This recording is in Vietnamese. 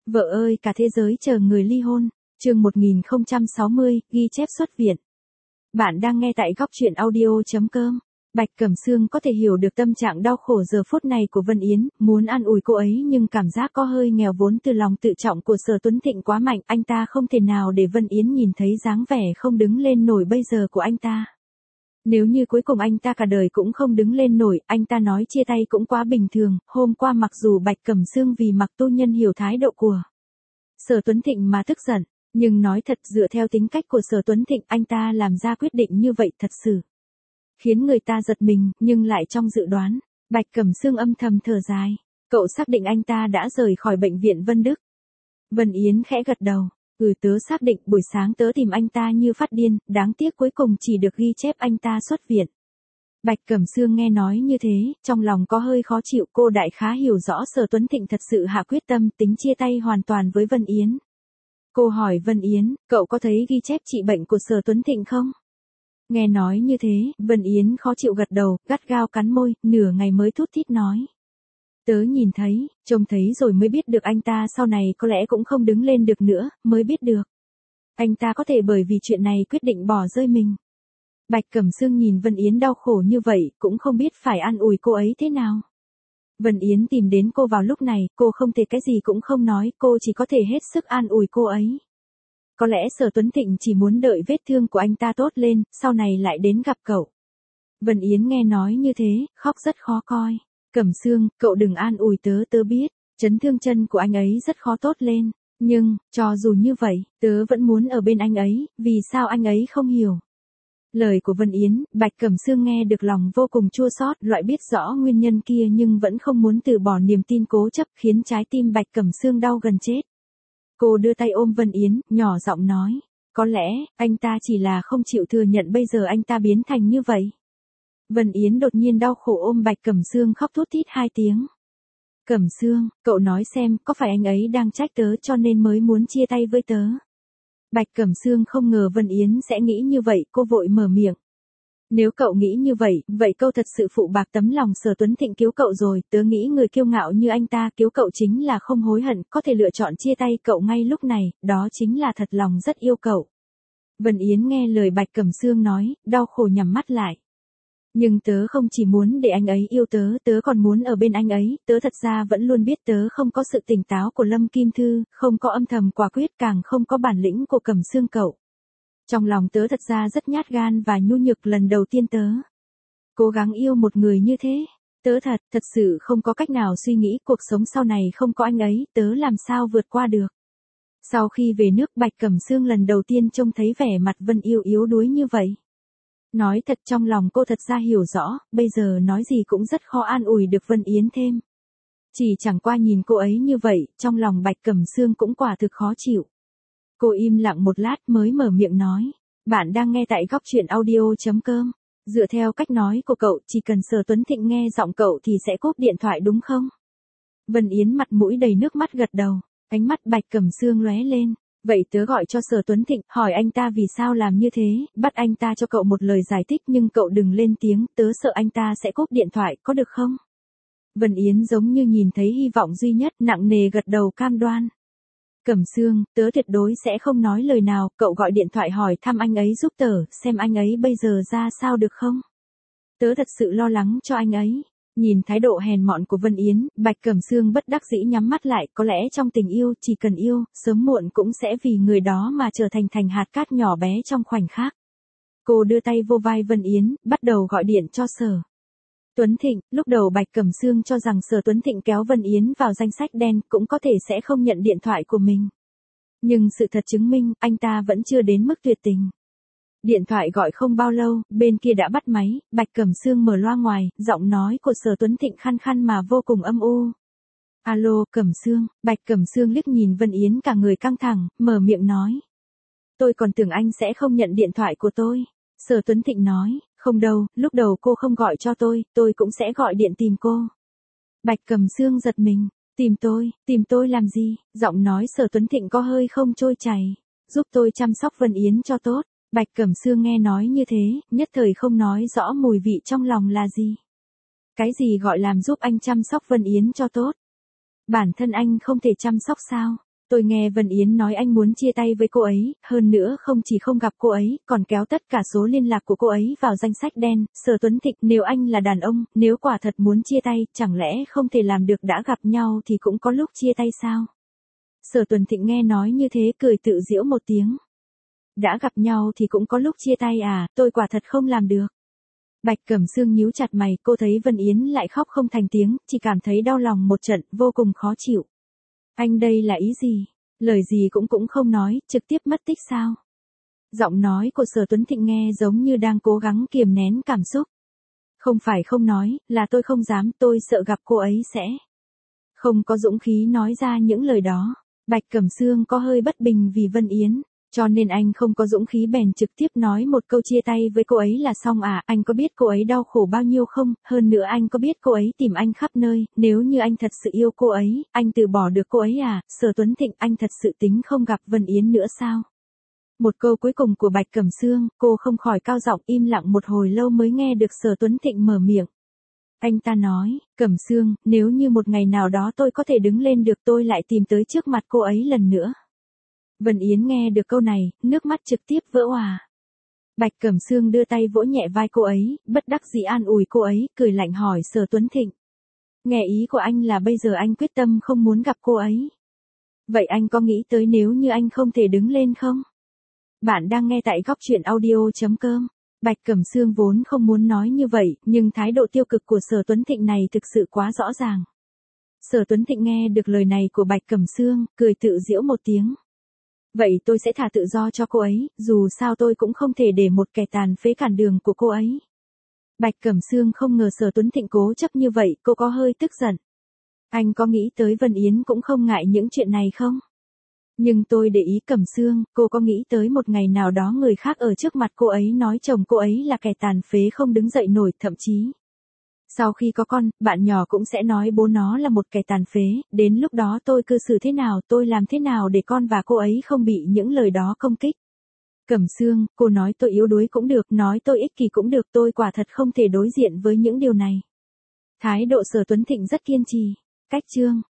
Vợ ơi cả thế giới chờ người ly hôn, chương 1060, ghi chép xuất viện. Bạn đang nghe tại góc truyện audio.com. Bạch Cẩm Sương có thể hiểu được tâm trạng đau khổ giờ phút này của Vân Yến, muốn an ủi cô ấy nhưng cảm giác có hơi nghèo vốn từ lòng tự trọng của Sở Tuấn Thịnh quá mạnh, anh ta không thể nào để Vân Yến nhìn thấy dáng vẻ không đứng lên nổi bây giờ của anh ta. Nếu như cuối cùng anh ta cả đời cũng không đứng lên nổi, anh ta nói chia tay cũng quá bình thường, hôm qua mặc dù Bạch Cẩm Sương vì Mạc Tu Nhân hiểu thái độ của Sở Tuấn Thịnh mà tức giận, nhưng nói thật dựa theo tính cách của Sở Tuấn Thịnh anh ta làm ra quyết định như vậy thật sự khiến người ta giật mình, nhưng lại trong dự đoán. Bạch Cẩm Sương âm thầm thở dài, cậu xác định anh ta đã rời khỏi bệnh viện Vân Đức. Vân Yến khẽ gật đầu, tớ xác định buổi sáng tớ tìm anh ta như phát điên, đáng tiếc cuối cùng chỉ được ghi chép anh ta xuất viện. Bạch Cẩm Sương nghe nói như thế, trong lòng có hơi khó chịu, cô đại khá hiểu rõ Sở Tuấn Thịnh thật sự hạ quyết tâm tính chia tay hoàn toàn với Vân Yến. Cô hỏi Vân Yến, cậu có thấy ghi chép trị bệnh của Sở Tuấn Thịnh không? Nghe nói như thế, Vân Yến khó chịu gật đầu, gắt gao cắn môi, nửa ngày mới thút thít nói. Tớ nhìn thấy, trông thấy rồi mới biết được anh ta sau này có lẽ cũng không đứng lên được nữa, mới biết được. Anh ta có thể bởi vì chuyện này quyết định bỏ rơi mình. Bạch Cẩm Sương nhìn Vân Yến đau khổ như vậy, cũng không biết phải an ủi cô ấy thế nào. Vân Yến tìm đến cô vào lúc này, cô không thể cái gì cũng không nói, cô chỉ có thể hết sức an ủi cô ấy. Có lẽ Sở Tuấn Thịnh chỉ muốn đợi vết thương của anh ta tốt lên, sau này lại đến gặp cậu. Vân Yến nghe nói như thế, khóc rất khó coi. Cẩm Sương, cậu đừng an ủi tớ, tớ biết, chấn thương chân của anh ấy rất khó tốt lên. Nhưng, cho dù như vậy, tớ vẫn muốn ở bên anh ấy, vì sao anh ấy không hiểu. Lời của Vân Yến, Bạch Cẩm Sương nghe được lòng vô cùng chua xót, loại biết rõ nguyên nhân kia nhưng vẫn không muốn từ bỏ niềm tin cố chấp khiến trái tim Bạch Cẩm Sương đau gần chết. Cô đưa tay ôm Vân Yến, nhỏ giọng nói, có lẽ, anh ta chỉ là không chịu thừa nhận bây giờ anh ta biến thành như vậy. Vân Yến đột nhiên đau khổ ôm Bạch Cẩm Sương khóc thút thít 2 tiếng. Cẩm Sương, cậu nói xem, có phải anh ấy đang trách tớ cho nên mới muốn chia tay với tớ? Bạch Cẩm Sương không ngờ Vân Yến sẽ nghĩ như vậy, cô vội mở miệng. Nếu cậu nghĩ như vậy, vậy câu thật sự phụ bạc tấm lòng Sở Tuấn Thịnh cứu cậu rồi, tớ nghĩ người kiêu ngạo như anh ta cứu cậu chính là không hối hận, có thể lựa chọn chia tay cậu ngay lúc này, đó chính là thật lòng rất yêu cậu. Vân Yến nghe lời Bạch Cẩm Sương nói, đau khổ nhắm mắt lại. Nhưng tớ không chỉ muốn để anh ấy yêu tớ, tớ còn muốn ở bên anh ấy, tớ thật ra vẫn luôn biết tớ không có sự tỉnh táo của Lâm Kim Thư, không có âm thầm quả quyết, càng không có bản lĩnh của Cẩm Sương cậu. Trong lòng tớ thật ra rất nhát gan và nhu nhược, lần đầu tiên tớ cố gắng yêu một người như thế. Tớ thật sự không có cách nào suy nghĩ cuộc sống sau này không có anh ấy, tớ làm sao vượt qua được. Sau khi về nước Bạch Cẩm Sương lần đầu tiên trông thấy vẻ mặt Vân Yêu yếu đuối như vậy. Nói thật trong lòng cô thật ra hiểu rõ, bây giờ nói gì cũng rất khó an ủi được Vân Yến thêm. Chỉ chẳng qua nhìn cô ấy như vậy, trong lòng Bạch Cẩm Sương cũng quả thực khó chịu. Cô im lặng một lát mới mở miệng nói, bạn đang nghe tại góc truyện audio.com. Dựa theo cách nói của cậu, chỉ cần Sở Tuấn Thịnh nghe giọng cậu thì sẽ cúp điện thoại đúng không? Vân Yến mặt mũi đầy nước mắt gật đầu, ánh mắt Bạch Cẩm Sương lóe lên. Vậy tớ gọi cho Sở Tuấn Thịnh, hỏi anh ta vì sao làm như thế, bắt anh ta cho cậu một lời giải thích nhưng cậu đừng lên tiếng, tớ sợ anh ta sẽ cúp điện thoại, có được không? Vân Yến giống như nhìn thấy hy vọng duy nhất, nặng nề gật đầu cam đoan. Cẩm Sương, tớ tuyệt đối sẽ không nói lời nào, cậu gọi điện thoại hỏi thăm anh ấy giúp tớ, xem anh ấy bây giờ ra sao được không? Tớ thật sự lo lắng cho anh ấy. Nhìn thái độ hèn mọn của Vân Yến, Bạch Cẩm Sương bất đắc dĩ nhắm mắt lại, có lẽ trong tình yêu, chỉ cần yêu, sớm muộn cũng sẽ vì người đó mà trở thành hạt cát nhỏ bé trong khoảnh khắc. Cô đưa tay vô vai Vân Yến, bắt đầu gọi điện cho Sở Tuấn Thịnh, lúc đầu Bạch Cẩm Sương cho rằng Sở Tuấn Thịnh kéo Vân Yến vào danh sách đen, cũng có thể sẽ không nhận điện thoại của mình. Nhưng sự thật chứng minh, anh ta vẫn chưa đến mức tuyệt tình. Điện thoại gọi không bao lâu, bên kia đã bắt máy, Bạch Cẩm Sương mở loa ngoài, giọng nói của Sở Tuấn Thịnh khăn khăn mà vô cùng âm u. Alo, Cẩm Sương, Bạch Cẩm Sương liếc nhìn Vân Yến cả người căng thẳng, mở miệng nói. Tôi còn tưởng anh sẽ không nhận điện thoại của tôi. Sở Tuấn Thịnh nói, không đâu, lúc đầu cô không gọi cho tôi cũng sẽ gọi điện tìm cô. Bạch Cẩm Sương giật mình, tìm tôi làm gì, giọng nói Sở Tuấn Thịnh có hơi không trôi chảy, giúp tôi chăm sóc Vân Yến cho tốt. Bạch Cẩm Sương nghe nói như thế, nhất thời không nói rõ mùi vị trong lòng là gì. Cái gì gọi làm giúp anh chăm sóc Vân Yến cho tốt? Bản thân anh không thể chăm sóc sao? Tôi nghe Vân Yến nói anh muốn chia tay với cô ấy, hơn nữa không chỉ không gặp cô ấy, còn kéo tất cả số liên lạc của cô ấy vào danh sách đen. Sở Tuấn Thịnh, nếu anh là đàn ông, nếu quả thật muốn chia tay, chẳng lẽ không thể làm được đã gặp nhau thì cũng có lúc chia tay sao? Sở Tuấn Thịnh nghe nói như thế cười tự giễu một tiếng. Đã gặp nhau thì cũng có lúc chia tay à, tôi quả thật không làm được. Bạch Cẩm Sương nhíu chặt mày, cô thấy Vân Yến lại khóc không thành tiếng, chỉ cảm thấy đau lòng một trận, vô cùng khó chịu. Anh đây là ý gì? Lời gì cũng không nói, trực tiếp mất tích sao? Giọng nói của Sở Tuấn Thịnh nghe giống như đang cố gắng kiềm nén cảm xúc. Không phải không nói, là tôi không dám, tôi sợ gặp cô ấy sẽ không có dũng khí nói ra những lời đó. Bạch Cẩm Sương có hơi bất bình vì Vân Yến, cho nên anh không có dũng khí bèn trực tiếp nói một câu chia tay với cô ấy là xong à, anh có biết cô ấy đau khổ bao nhiêu không, hơn nữa anh có biết cô ấy tìm anh khắp nơi, nếu như anh thật sự yêu cô ấy, anh từ bỏ được cô ấy à, Sở Tuấn Thịnh, anh thật sự tính không gặp Vân Yến nữa sao? Một câu cuối cùng của Bạch Cẩm Sương, cô không khỏi cao giọng im lặng một hồi lâu mới nghe được Sở Tuấn Thịnh mở miệng. Anh ta nói, Cẩm Sương, nếu như một ngày nào đó tôi có thể đứng lên được tôi lại tìm tới trước mặt cô ấy lần nữa. Vân Yến nghe được câu này, nước mắt trực tiếp vỡ òa. Bạch Cẩm Sương đưa tay vỗ nhẹ vai cô ấy, bất đắc dĩ an ủi cô ấy, cười lạnh hỏi Sở Tuấn Thịnh. Nghe ý của anh là bây giờ anh quyết tâm không muốn gặp cô ấy. Vậy anh có nghĩ tới nếu như anh không thể đứng lên không? Bạn đang nghe tại góc truyện audio.com. Bạch Cẩm Sương vốn không muốn nói như vậy, nhưng thái độ tiêu cực của Sở Tuấn Thịnh này thực sự quá rõ ràng. Sở Tuấn Thịnh nghe được lời này của Bạch Cẩm Sương, cười tự giễu một tiếng. Vậy tôi sẽ thả tự do cho cô ấy, dù sao tôi cũng không thể để một kẻ tàn phế cản đường của cô ấy. Bạch Cẩm Sương không ngờ Sở Tuấn Thịnh cố chấp như vậy, cô có hơi tức giận. Anh có nghĩ tới Vân Yến cũng không ngại những chuyện này không? Nhưng tôi để ý Cẩm Sương, cô có nghĩ tới một ngày nào đó người khác ở trước mặt cô ấy nói chồng cô ấy là kẻ tàn phế không đứng dậy nổi, thậm chí sau khi có con, bạn nhỏ cũng sẽ nói bố nó là một kẻ tàn phế, đến lúc đó tôi cư xử thế nào, tôi làm thế nào để con và cô ấy không bị những lời đó công kích. Cẩm Sương, cô nói tôi yếu đuối cũng được, nói tôi ích kỷ cũng được, tôi quả thật không thể đối diện với những điều này. Thái độ Sở Tuấn Thịnh rất kiên trì. Cách chương